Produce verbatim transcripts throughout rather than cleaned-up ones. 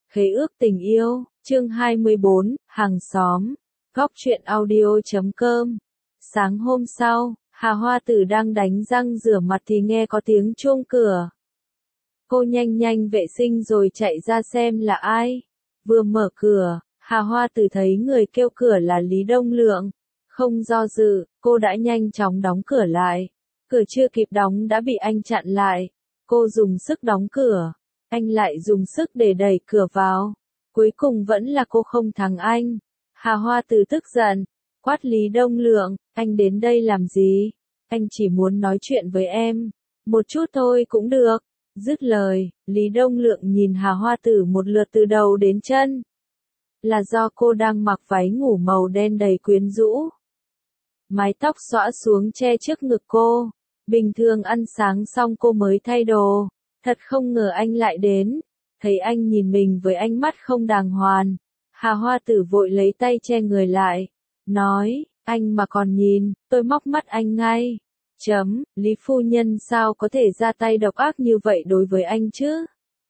Khế ước tình yêu, chương hai mươi bốn, hàng xóm, góc truyện audio.com. Sáng hôm sau, Hà Hoa Tử đang đánh răng rửa mặt thì nghe có tiếng chuông cửa. Cô nhanh nhanh vệ sinh rồi chạy ra xem là ai. Vừa mở cửa, Hà Hoa Tử thấy người kêu cửa là Lý Đông Lượng. Không do dự, cô đã nhanh chóng đóng cửa lại. Cửa chưa kịp đóng đã bị anh chặn lại. Cô dùng sức đóng cửa. Anh lại dùng sức để đẩy cửa vào. Cuối cùng vẫn là cô không thắng anh. Hà Hoa Tử tức giận, quát Lý Đông Lượng, anh đến đây làm gì? Anh chỉ muốn nói chuyện với em. Một chút thôi cũng được. Dứt lời, Lý Đông Lượng nhìn Hà Hoa Tử một lượt từ đầu đến chân. Là do cô đang mặc váy ngủ màu đen đầy quyến rũ. Mái tóc xõa xuống che trước ngực cô. Bình thường ăn sáng xong cô mới thay đồ. Thật không ngờ anh lại đến. Thấy anh nhìn mình với ánh mắt không đàng hoàng. Hà Hoa Tử vội lấy tay che người lại. Nói, anh mà còn nhìn, tôi móc mắt anh ngay. Chấm, Lý phu nhân sao có thể ra tay độc ác như vậy đối với anh chứ?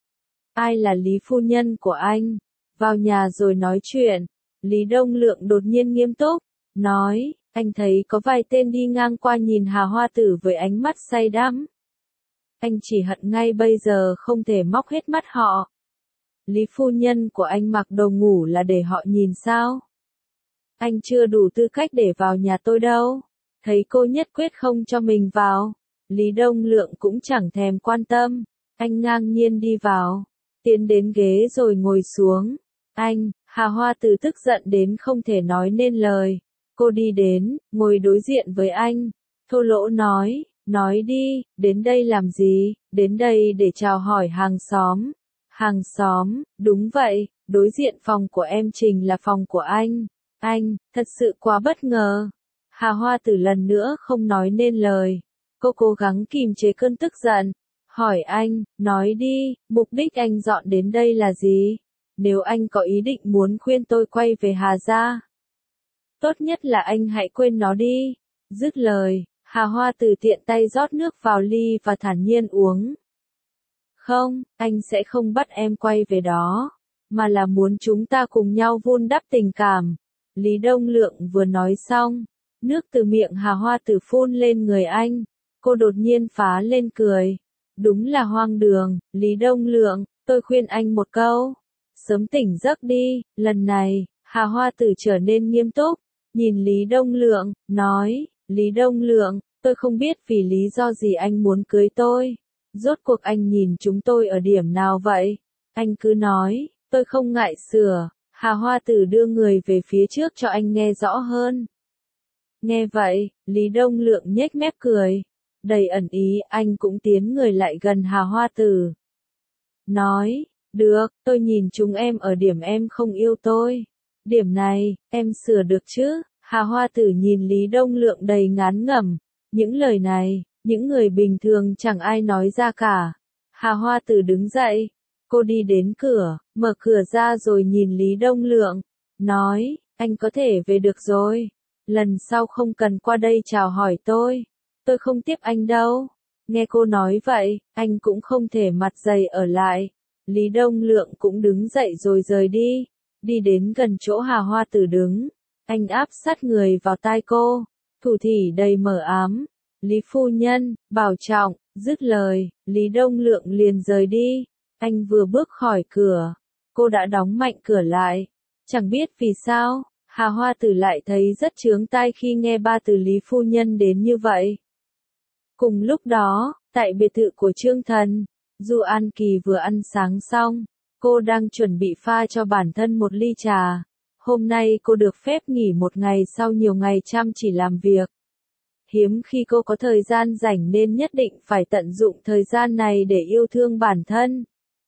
Ai là Lý phu nhân của anh? Vào nhà rồi nói chuyện. Lý Đông Lượng đột nhiên nghiêm túc. Nói, anh thấy có vài tên đi ngang qua nhìn Hà Hoa Tử với ánh mắt say đắm. Anh chỉ hận ngay bây giờ không thể móc hết mắt họ. Lý phu nhân của anh mặc đồ ngủ là để họ nhìn sao? Anh chưa đủ tư cách để vào nhà tôi đâu. Thấy cô nhất quyết không cho mình vào. Lý Đông Lượng cũng chẳng thèm quan tâm. Anh ngang nhiên đi vào. Tiến đến ghế rồi ngồi xuống. Anh, Hà Hoa Tử tức giận đến không thể nói nên lời. Cô đi đến, ngồi đối diện với anh. Thô lỗ nói, nói đi, đến đây làm gì? Đến đây để chào hỏi hàng xóm. Hàng xóm, đúng vậy, đối diện phòng của em Trình là phòng của anh. Anh, thật sự quá bất ngờ. Hà Hoa Tử lần nữa không nói nên lời. Cô cố gắng kìm chế cơn tức giận. Hỏi anh, nói đi, mục đích anh dọn đến đây là gì? Nếu anh có ý định muốn khuyên tôi quay về Hà gia, tốt nhất là anh hãy quên nó đi. Dứt lời, Hà Hoa Tử tiện tay rót nước vào ly và thản nhiên uống. Không, anh sẽ không bắt em quay về đó, mà là muốn chúng ta cùng nhau vun đắp tình cảm. Lý Đông Lượng vừa nói xong, nước từ miệng Hà Hoa Tử phun lên người anh. Cô đột nhiên phá lên cười. Đúng là hoang đường, Lý Đông Lượng, tôi khuyên anh một câu. Sớm tỉnh giấc đi. Lần này, Hà Hoa Tử trở nên nghiêm túc, nhìn Lý Đông Lượng, nói, Lý Đông Lượng, tôi không biết vì lý do gì anh muốn cưới tôi. Rốt cuộc anh nhìn chúng tôi ở điểm nào vậy? Anh cứ nói, tôi không ngại sửa. Hà Hoa Tử đưa người về phía trước cho anh nghe rõ hơn. Nghe vậy, Lý Đông Lượng nhếch mép cười. Đầy ẩn ý, anh cũng tiến người lại gần Hà Hoa Tử. Nói, được, tôi nhìn chúng em ở điểm em không yêu tôi. Điểm này, em sửa được chứ? Hà Hoa Tử nhìn Lý Đông Lượng đầy ngán ngẩm. Những lời này, những người bình thường chẳng ai nói ra cả. Hà Hoa Tử đứng dậy. Cô đi đến cửa, mở cửa ra rồi nhìn Lý Đông Lượng. Nói, anh có thể về được rồi. Lần sau không cần qua đây chào hỏi tôi. Tôi không tiếp anh đâu. Nghe cô nói vậy, anh cũng không thể mặt dày ở lại. Lý Đông Lượng cũng đứng dậy rồi rời đi. Đi đến gần chỗ Hà Hoa Tử đứng. Anh áp sát người vào tai cô. Thủ thỉ đầy mờ ám. Lý phu nhân, bảo trọng. Dứt lời, Lý Đông Lượng liền rời đi. Anh vừa bước khỏi cửa. Cô đã đóng mạnh cửa lại. Chẳng biết vì sao, Hà Hoa Tử lại thấy rất chướng tai khi nghe ba từ Lý phu nhân đến như vậy. Cùng lúc đó, tại biệt thự của Trương Thần, Du An Kỳ vừa ăn sáng xong. Cô đang chuẩn bị pha cho bản thân một ly trà. Hôm nay cô được phép nghỉ một ngày sau nhiều ngày chăm chỉ làm việc. Hiếm khi cô có thời gian rảnh nên nhất định phải tận dụng thời gian này để yêu thương bản thân.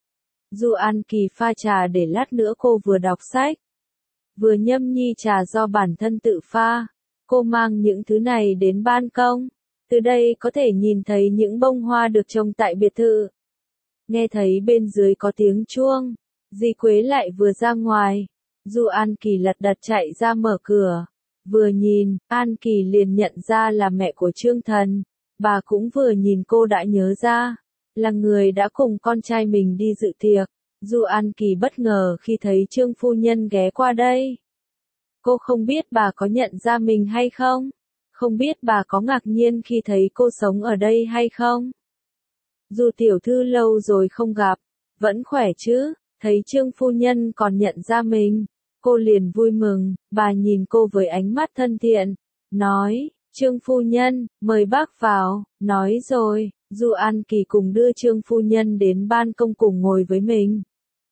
Du An Kỳ pha trà để lát nữa cô vừa đọc sách, vừa nhâm nhi trà do bản thân tự pha. Cô mang những thứ này đến ban công. Từ đây có thể nhìn thấy những bông hoa được trồng tại biệt thự. Nghe thấy bên dưới có tiếng chuông, dì Quế lại vừa ra ngoài. Du An Kỳ lật đật chạy ra mở cửa. Vừa nhìn, An Kỳ liền nhận ra là mẹ của Trương Thần. Bà cũng vừa nhìn cô đã nhớ ra, là người đã cùng con trai mình đi dự tiệc. Du An Kỳ bất ngờ khi thấy Trương phu nhân ghé qua đây. Cô không biết bà có nhận ra mình hay không? Không biết bà có ngạc nhiên khi thấy cô sống ở đây hay không? Du tiểu thư lâu rồi không gặp, vẫn khỏe chứ? Thấy Trương phu nhân còn nhận ra mình, cô liền vui mừng, bà nhìn cô với ánh mắt thân thiện, nói, Trương phu nhân, mời bác vào, nói rồi, Du An Kỳ cùng đưa Trương phu nhân đến ban công cùng ngồi với mình.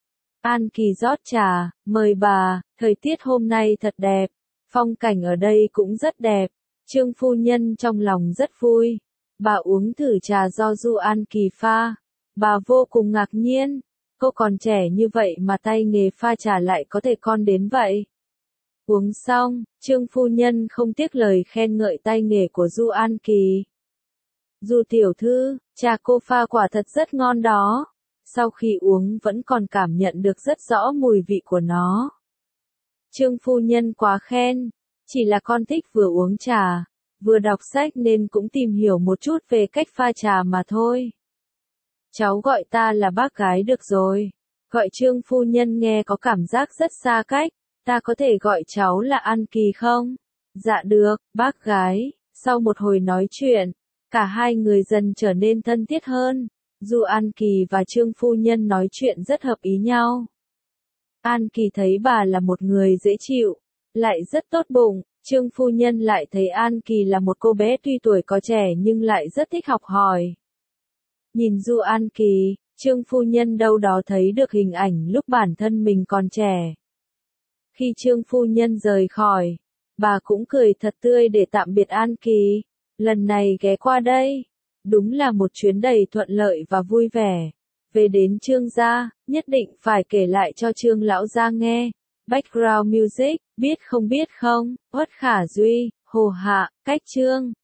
An Kỳ rót trà, mời bà, thời tiết hôm nay thật đẹp, phong cảnh ở đây cũng rất đẹp, Trương phu nhân trong lòng rất vui. Bà uống thử trà do Du An Kỳ pha, bà vô cùng ngạc nhiên, cô còn trẻ như vậy mà tay nghề pha trà lại có thể con đến vậy. Uống xong, Trương phu nhân không tiếc lời khen ngợi tay nghề của Du An Kỳ. Du tiểu thư, trà cô pha quả thật rất ngon đó. Sau khi uống vẫn còn cảm nhận được rất rõ mùi vị của nó. Trương phu nhân quá khen, chỉ là con thích vừa uống trà, vừa đọc sách nên cũng tìm hiểu một chút về cách pha trà mà thôi. Cháu gọi ta là bác gái được rồi. Gọi Trương phu nhân nghe có cảm giác rất xa cách, ta có thể gọi cháu là An Kỳ không? Dạ được, bác gái. Sau một hồi nói chuyện, cả hai người dần trở nên thân thiết hơn. Du An Kỳ và Trương phu nhân nói chuyện rất hợp ý nhau. An Kỳ thấy bà là một người dễ chịu, lại rất tốt bụng, Trương phu nhân lại thấy An Kỳ là một cô bé tuy tuổi có trẻ nhưng lại rất thích học hỏi. Nhìn Du An Kỳ, Trương phu nhân đâu đó thấy được hình ảnh lúc bản thân mình còn trẻ. Khi Trương phu nhân rời khỏi, bà cũng cười thật tươi để tạm biệt An Kỳ, lần này ghé qua đây. Đúng là một chuyến đầy thuận lợi và vui vẻ. Về đến Trương gia, nhất định phải kể lại cho Trương lão gia nghe. Background music, biết không biết không, Uất Khả Duy, Hồ Hạ, Cách Trương.